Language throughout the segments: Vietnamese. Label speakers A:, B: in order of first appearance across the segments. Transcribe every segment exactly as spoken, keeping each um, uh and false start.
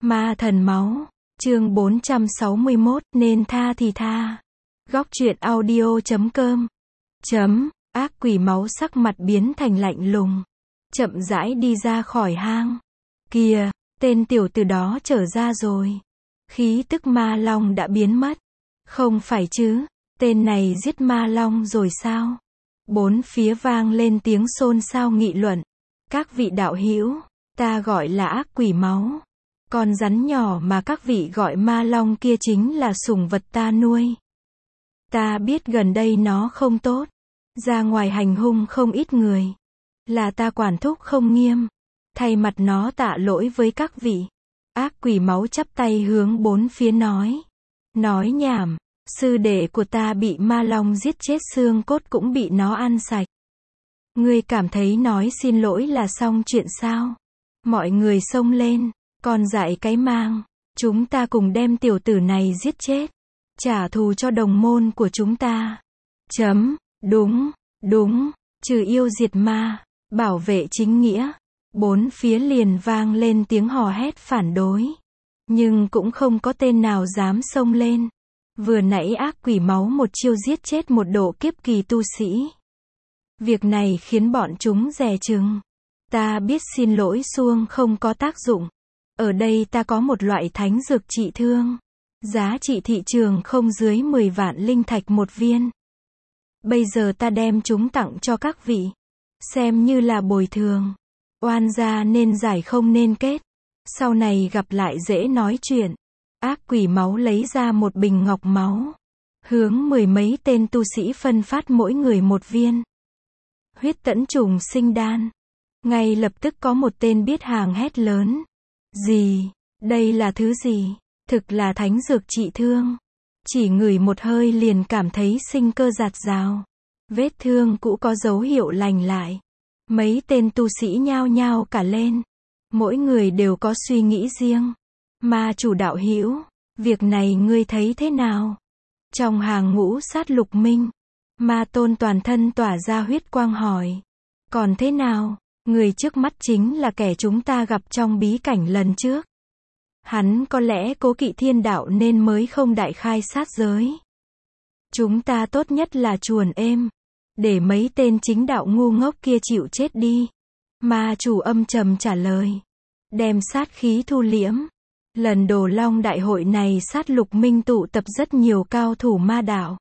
A: Ma thần máu, chương bốn trăm sáu mươi mốt, nên tha thì tha. Góc truyện audio chấm com. Chấm, ác quỷ máu sắc mặt biến thành lạnh lùng. Chậm rãi đi ra khỏi hang. Kìa, tên tiểu tử đó trở ra rồi. Khí tức ma long đã biến mất. Không phải chứ, tên này giết ma long rồi sao? Bốn phía vang lên tiếng xôn xao nghị luận. Các vị đạo hữu, ta gọi là ác quỷ máu. Con rắn nhỏ mà các vị gọi ma long kia chính là sủng vật ta nuôi. Ta biết gần đây nó không tốt, ra ngoài hành hung không ít người. Là ta quản thúc không nghiêm. Thay mặt nó tạ lỗi với các vị. Ác quỷ máu chắp tay hướng bốn phía nói. Nói nhảm, sư đệ của ta bị ma long giết chết, xương cốt cũng bị nó ăn sạch. Ngươi cảm thấy nói xin lỗi là xong chuyện sao? Mọi người xông lên. Còn dại cái mang, chúng ta cùng đem tiểu tử này giết chết, trả thù cho đồng môn của chúng ta. Chấm, đúng, đúng, trừ yêu diệt ma, bảo vệ chính nghĩa. Bốn phía liền vang lên tiếng hò hét phản đối. Nhưng cũng không có tên nào dám xông lên. Vừa nãy ác quỷ máu một chiêu giết chết một độ kiếp kỳ tu sĩ. Việc này khiến bọn chúng dè chừng. Ta biết xin lỗi xuông không có tác dụng. Ở đây ta có một loại thánh dược trị thương. Giá trị thị trường không dưới mười vạn linh thạch một viên. Bây giờ ta đem chúng tặng cho các vị. Xem như là bồi thường. Oan gia nên giải không nên kết. Sau này gặp lại dễ nói chuyện. Ác quỷ máu lấy ra một bình ngọc máu. Hướng mười mấy tên tu sĩ phân phát mỗi người một viên. Huyết tẫn trùng sinh đan. Ngay lập tức có một tên biết hàng hét lớn. Gì? Đây là thứ gì? Thực là thánh dược trị thương. Chỉ ngửi một hơi liền cảm thấy sinh cơ dạt dào. Vết thương cũ có dấu hiệu lành lại. Mấy tên tu sĩ nhao nhao cả lên. Mỗi người đều có suy nghĩ riêng. Ma chủ đạo hữu, việc này ngươi thấy thế nào? Trong hàng ngũ sát lục minh, ma tôn toàn thân tỏa ra huyết quang hỏi. Còn thế nào? Người trước mắt chính là kẻ chúng ta gặp trong bí cảnh lần trước. Hắn có lẽ cố kỵ thiên đạo nên mới không đại khai sát giới. Chúng ta tốt nhất là chuồn êm. Để mấy tên chính đạo ngu ngốc kia chịu chết đi. Ma chủ âm trầm trả lời. Đem sát khí thu liễm. Lần Đồ Long đại hội này sát lục minh tụ tập rất nhiều cao thủ ma đạo.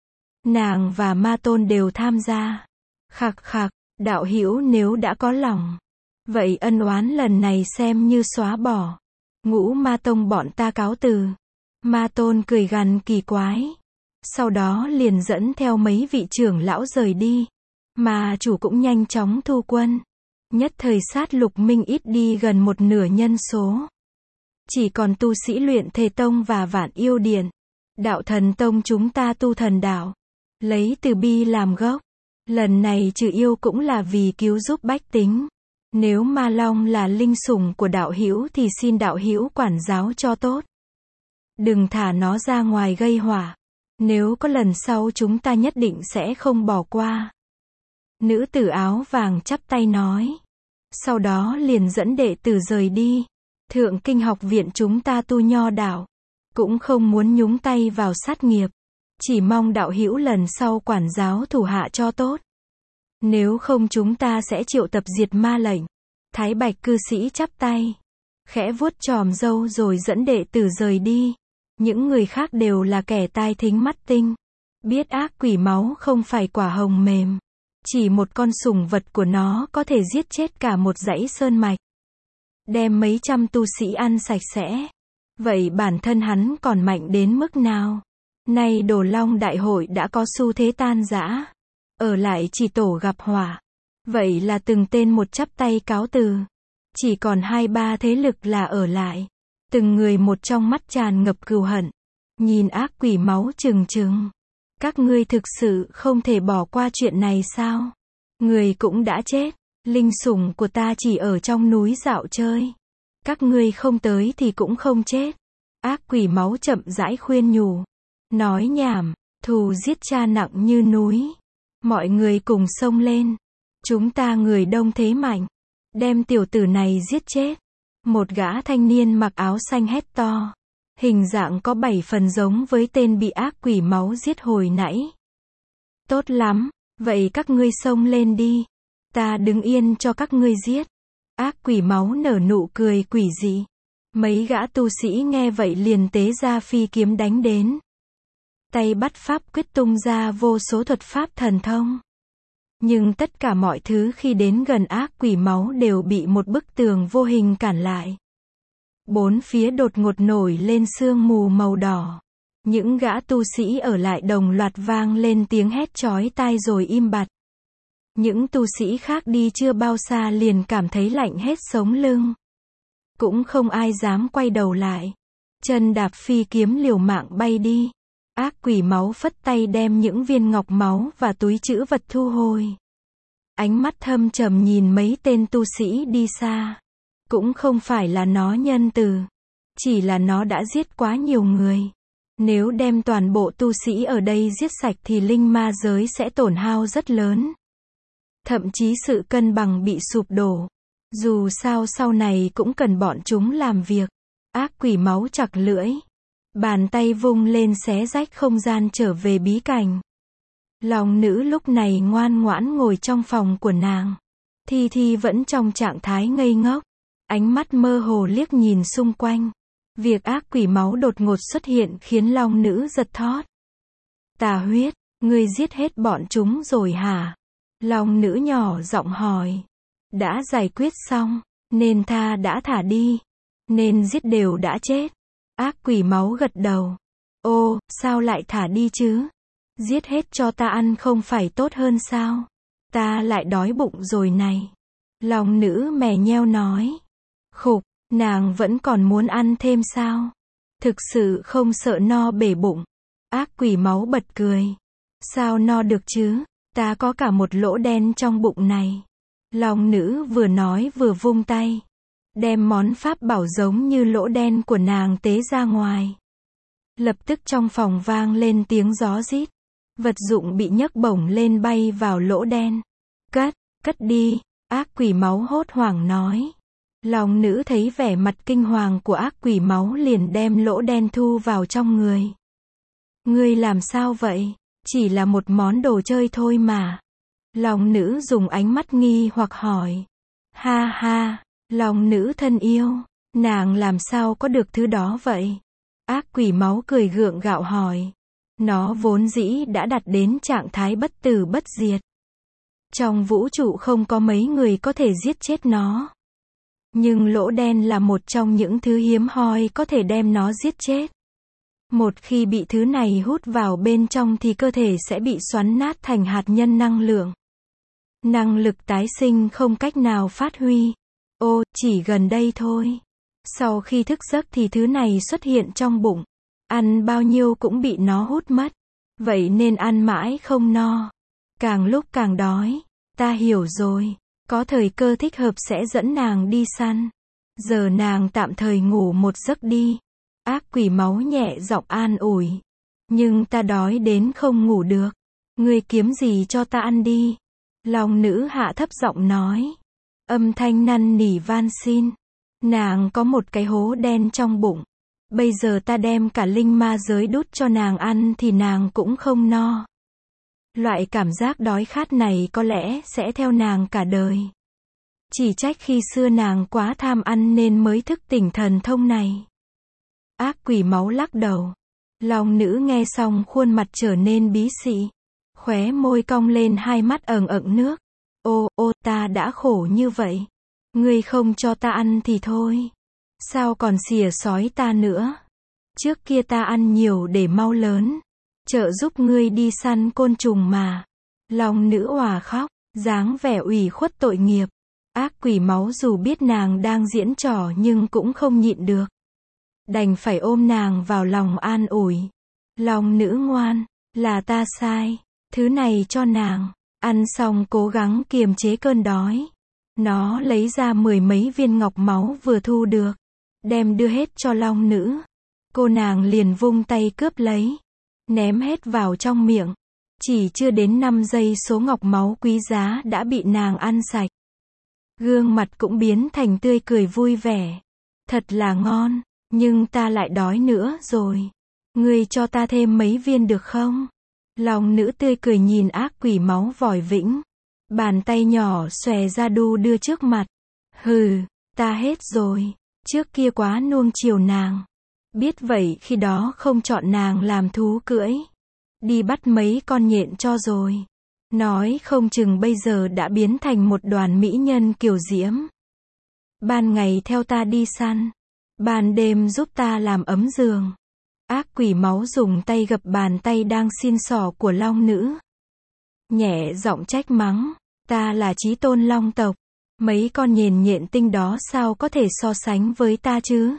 A: Nàng và ma tôn đều tham gia. Khặc khặc. Đạo hữu nếu đã có lòng, vậy ân oán lần này xem như xóa bỏ. Ngũ ma tông bọn ta cáo từ. Ma tôn cười gằn kỳ quái. Sau đó liền dẫn theo mấy vị trưởng lão rời đi. Ma chủ cũng nhanh chóng thu quân. Nhất thời sát lục minh ít đi gần một nửa nhân số. Chỉ còn tu sĩ luyện thể tông và vạn yêu điện. Đạo thần tông chúng ta tu thần đạo. Lấy từ bi làm gốc. Lần này trừ yêu cũng là vì cứu giúp bách tính. Nếu ma long là linh sủng của đạo hữu thì xin đạo hữu quản giáo cho tốt. Đừng thả nó ra ngoài gây họa. Nếu có lần sau chúng ta nhất định sẽ không bỏ qua. Nữ tử áo vàng chắp tay nói. Sau đó liền dẫn đệ tử rời đi. Thượng kinh học viện chúng ta tu nho đạo. Cũng không muốn nhúng tay vào sát nghiệp. Chỉ mong đạo hữu lần sau quản giáo thủ hạ cho tốt. Nếu không chúng ta sẽ triệu tập diệt ma lệnh. Thái bạch cư sĩ chắp tay. Khẽ vuốt chòm râu rồi dẫn đệ tử rời đi. Những người khác đều là kẻ tai thính mắt tinh. Biết ác quỷ máu không phải quả hồng mềm. Chỉ một con sủng vật của nó có thể giết chết cả một dãy sơn mạch. Đem mấy trăm tu sĩ ăn sạch sẽ. Vậy bản thân hắn còn mạnh đến mức nào? Nay Đồ Long đại hội đã có xu thế tan rã. Ở lại chỉ tổ gặp họa. Vậy là từng tên một chắp tay cáo từ. Chỉ còn hai ba thế lực là ở lại. Từng người một trong mắt tràn ngập cừu hận. Nhìn ác quỷ máu trừng trừng. Các ngươi thực sự không thể bỏ qua chuyện này sao? Người cũng đã chết. Linh sủng của ta chỉ ở trong núi dạo chơi. Các ngươi không tới thì cũng không chết. Ác quỷ máu chậm rãi khuyên nhủ. Nói nhảm, thù giết cha nặng như núi. Mọi người cùng xông lên. Chúng ta người đông thế mạnh. Đem tiểu tử này giết chết. Một gã thanh niên mặc áo xanh hét to. Hình dạng có bảy phần giống với tên bị ác quỷ máu giết hồi nãy. Tốt lắm, vậy các ngươi xông lên đi. Ta đứng yên cho các ngươi giết. Ác quỷ máu nở nụ cười quỷ dị. Mấy gã tu sĩ nghe vậy liền tế ra phi kiếm đánh đến. Tay bắt pháp quyết tung ra vô số thuật pháp thần thông. Nhưng tất cả mọi thứ khi đến gần ác quỷ máu đều bị một bức tường vô hình cản lại. Bốn phía đột ngột nổi lên sương mù màu đỏ. Những gã tu sĩ ở lại đồng loạt vang lên tiếng hét chói tai rồi im bặt. Những tu sĩ khác đi chưa bao xa liền cảm thấy lạnh hết sống lưng. Cũng không ai dám quay đầu lại. Chân đạp phi kiếm liều mạng bay đi. Ác quỷ máu phất tay đem những viên ngọc máu và túi trữ vật thu hồi. Ánh mắt thâm trầm nhìn mấy tên tu sĩ đi xa. Cũng không phải là nó nhân từ. Chỉ là nó đã giết quá nhiều người. Nếu đem toàn bộ tu sĩ ở đây giết sạch thì linh ma giới sẽ tổn hao rất lớn. Thậm chí sự cân bằng bị sụp đổ. Dù sao sau này cũng cần bọn chúng làm việc. Ác quỷ máu chặt lưỡi. Bàn tay vung lên xé rách không gian trở về bí cảnh. Lòng nữ lúc này ngoan ngoãn ngồi trong phòng của nàng. Thi Thi vẫn trong trạng thái ngây ngốc. Ánh mắt mơ hồ liếc nhìn xung quanh. Việc ác quỷ máu đột ngột xuất hiện khiến lòng nữ giật thót. Tà huyết, ngươi giết hết bọn chúng rồi hả? Lòng nữ nhỏ giọng hỏi. Đã giải quyết xong, nên tha đã thả đi. Nên giết đều đã chết. Ác quỷ máu gật đầu. Ô, sao lại thả đi chứ? Giết hết cho ta ăn không phải tốt hơn sao? Ta lại đói bụng rồi này. Lòng nữ mè nheo nói. Khục, nàng vẫn còn muốn ăn thêm sao? Thực sự không sợ no bể bụng. Ác quỷ máu bật cười. Sao no được chứ? Ta có cả một lỗ đen trong bụng này. Lòng nữ vừa nói vừa vung tay. Đem món pháp bảo giống như lỗ đen của nàng tế ra ngoài. Lập tức trong phòng vang lên tiếng gió rít. Vật dụng bị nhấc bổng lên bay vào lỗ đen. Cất, cất đi, ác quỷ máu hốt hoảng nói. Lòng nữ thấy vẻ mặt kinh hoàng của ác quỷ máu liền đem lỗ đen thu vào trong người. Ngươi làm sao vậy? Chỉ là một món đồ chơi thôi mà. Lòng nữ dùng ánh mắt nghi hoặc hỏi. Ha ha, lòng nữ thân yêu, nàng làm sao có được thứ đó vậy? Ác quỷ máu cười gượng gạo hỏi. Nó vốn dĩ đã đạt đến trạng thái bất tử bất diệt. Trong vũ trụ không có mấy người có thể giết chết nó. Nhưng lỗ đen là một trong những thứ hiếm hoi có thể đem nó giết chết. Một khi bị thứ này hút vào bên trong thì cơ thể sẽ bị xoắn nát thành hạt nhân năng lượng. Năng lực tái sinh không cách nào phát huy. Ô, chỉ gần đây thôi. Sau khi thức giấc thì thứ này xuất hiện trong bụng. Ăn bao nhiêu cũng bị nó hút mất. Vậy nên ăn mãi không no. Càng lúc càng đói. Ta hiểu rồi. Có thời cơ thích hợp sẽ dẫn nàng đi săn. Giờ nàng tạm thời ngủ một giấc đi. Ác quỷ máu nhẹ giọng an ủi. Nhưng ta đói đến không ngủ được. Ngươi kiếm gì cho ta ăn đi. Lòng nữ hạ thấp giọng nói. Âm thanh năn nỉ van xin. Nàng có một cái hố đen trong bụng. Bây giờ ta đem cả linh ma giới đút cho nàng ăn thì nàng cũng không no. Loại cảm giác đói khát này có lẽ sẽ theo nàng cả đời. Chỉ trách khi xưa nàng quá tham ăn nên mới thức tỉnh thần thông này. Ác quỷ máu lắc đầu. Lòng nữ nghe xong khuôn mặt trở nên bí xị. Khóe môi cong lên hai mắt ẩn ẩn nước. Ô, ô, ta đã khổ như vậy. Ngươi không cho ta ăn thì thôi. Sao còn xỉa xói ta nữa? Trước kia ta ăn nhiều để mau lớn. Trợ giúp ngươi đi săn côn trùng mà. Lòng nữ òa khóc, dáng vẻ ủy khuất tội nghiệp. Ác quỷ máu dù biết nàng đang diễn trò nhưng cũng không nhịn được. Đành phải ôm nàng vào lòng an ủi. Lòng nữ ngoan, là ta sai. Thứ này cho nàng. Ăn xong cố gắng kiềm chế cơn đói. Nó lấy ra mười mấy viên ngọc máu vừa thu được. Đem đưa hết cho long nữ. Cô nàng liền vung tay cướp lấy. Ném hết vào trong miệng. Chỉ chưa đến năm giây số ngọc máu quý giá đã bị nàng ăn sạch. Gương mặt cũng biến thành tươi cười vui vẻ. Thật là ngon, nhưng ta lại đói nữa rồi. Ngươi cho ta thêm mấy viên được không? Long nữ tươi cười nhìn ác quỷ máu vòi vĩnh. Bàn tay nhỏ xòe ra đu đưa trước mặt. Hừ, ta hết rồi. Trước kia quá nuông chiều nàng. Biết vậy khi đó không chọn nàng làm thú cưỡi. Đi bắt mấy con nhện cho rồi. Nói không chừng bây giờ đã biến thành một đoàn mỹ nhân kiều diễm. Ban ngày theo ta đi săn. Ban đêm giúp ta làm ấm giường. Ác quỷ máu dùng tay gập bàn tay đang xin xỏ của long nữ. Nhẹ giọng trách mắng. Ta là chí tôn long tộc. Mấy con nhện nhện tinh đó sao có thể so sánh với ta chứ?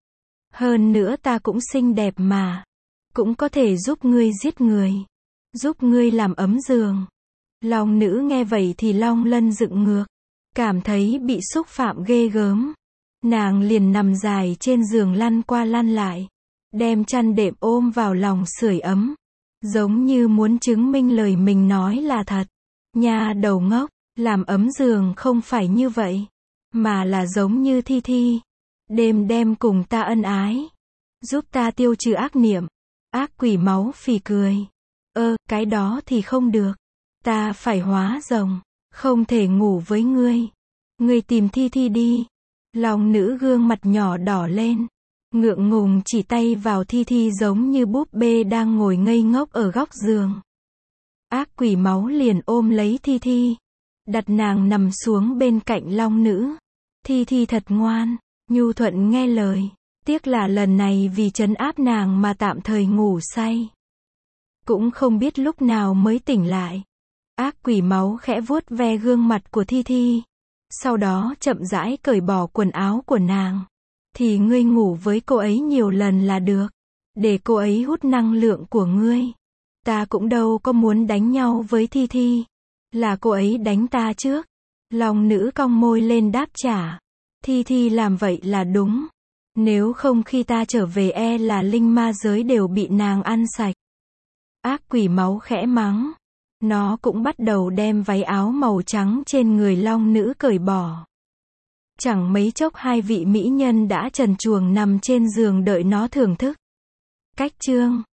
A: Hơn nữa ta cũng xinh đẹp mà. Cũng có thể giúp ngươi giết người. Giúp ngươi làm ấm giường. Long nữ nghe vậy thì long lân dựng ngược. Cảm thấy bị xúc phạm ghê gớm. Nàng liền nằm dài trên giường lăn qua lăn lại. Đem chăn đệm ôm vào lòng sưởi ấm. Giống như muốn chứng minh lời mình nói là thật. Nha đầu ngốc, làm ấm giường không phải như vậy. Mà là giống như Thi Thi. Đêm đêm cùng ta ân ái. Giúp ta tiêu trừ ác niệm. Ác quỷ máu phì cười. Ơ, cái đó thì không được. Ta phải hóa rồng. Không thể ngủ với ngươi. Ngươi tìm Thi Thi đi. Long nữ gương mặt nhỏ đỏ lên. Ngượng ngùng chỉ tay vào Thi Thi giống như búp bê đang ngồi ngây ngốc ở góc giường. Ác quỷ máu liền ôm lấy Thi Thi. Đặt nàng nằm xuống bên cạnh long nữ. Thi Thi thật ngoan, nhu thuận nghe lời. Tiếc là lần này vì trấn áp nàng mà tạm thời ngủ say. Cũng không biết lúc nào mới tỉnh lại. Ác quỷ máu khẽ vuốt ve gương mặt của Thi Thi. Sau đó chậm rãi cởi bỏ quần áo của nàng. Thì ngươi ngủ với cô ấy nhiều lần là được. Để cô ấy hút năng lượng của ngươi. Ta cũng đâu có muốn đánh nhau với Thi Thi. Là cô ấy đánh ta trước. Long nữ cong môi lên đáp trả. Thi Thi làm vậy là đúng. Nếu không khi ta trở về e là linh ma giới đều bị nàng ăn sạch. Ác quỷ máu khẽ mắng. Nó cũng bắt đầu đem váy áo màu trắng trên người long nữ cởi bỏ. Chẳng mấy chốc hai vị mỹ nhân đã trần truồng nằm trên giường đợi nó thưởng thức. Cách chương